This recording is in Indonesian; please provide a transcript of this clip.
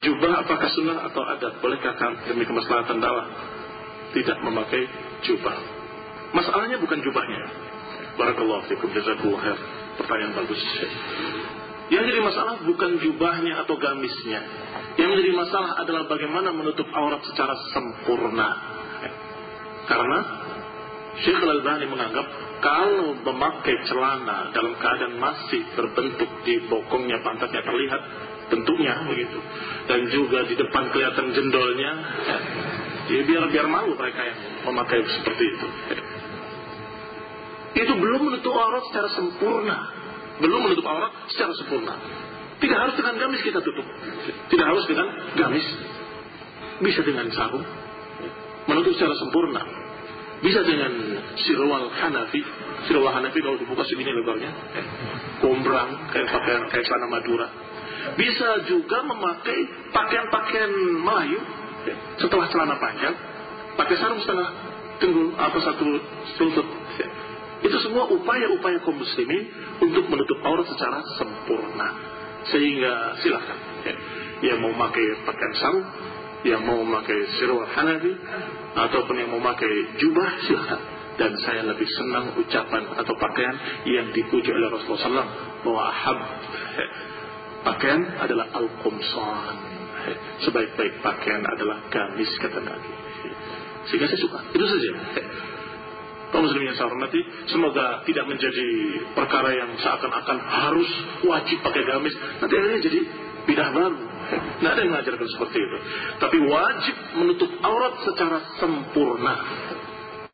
Jubah apakah sunnah atau adat? Bolehkah demi kemaslahatan dakwah tidak memakai jubah? Masalahnya bukan jubahnya. Barakallahu fikum, jazakallahu khair. Pertanyaan bagus. Yang jadi masalah bukan jubahnya atau gamisnya. Yang jadi masalah adalah bagaimana menutup aurat secara sempurna. Karena Syekh Al-Albani menganggap kalau memakai celana dalam keadaan masih berbentuk di bokongnya, pantatnya terlihat bentuknya begitu, dan juga di depan kelihatan jendolnya, ya biar malu mereka yang memakai seperti itu. Itu belum menutup aurat secara sempurna. Belum menutup aurat secara sempurna. Tidak harus dengan gamis kita tutup. Tidak harus dengan gamis. Bisa dengan sarung menutup secara sempurna. Bisa dengan sirwal Hanafi. Sirwal Hanafi kalau dibuka segini lebarnya, gombrang kayak celana Madura. Bisa juga memakai pakaian-pakaian Melayu setelah celana panjang, pakai sarung setengah tunggul atau satu lutut. Itu semua upaya-upaya kaum muslimin untuk menutup aurat secara sempurna. Sehingga silakan, yang mau memakai pakaian sarung, yang mau memakai sirwal Hanafi, ataupun yang mau memakai jubah, silakan. Dan saya lebih senang ucapan atau pakaian yang dipuji oleh Rasulullah SAW, bahwa pakaian adalah al-qumsan, sebaik-baik pakaian adalah gamis, kata Nabi. Sehingga saya suka, itu saja. Kaum muslimin yang saya hormati, semoga tidak menjadi perkara yang seakan-akan harus wajib pakai gamis. Nanti akhirnya jadi bidah baru. Tidak ada yang mengajarkan seperti itu. Tapi wajib menutup aurat secara sempurna.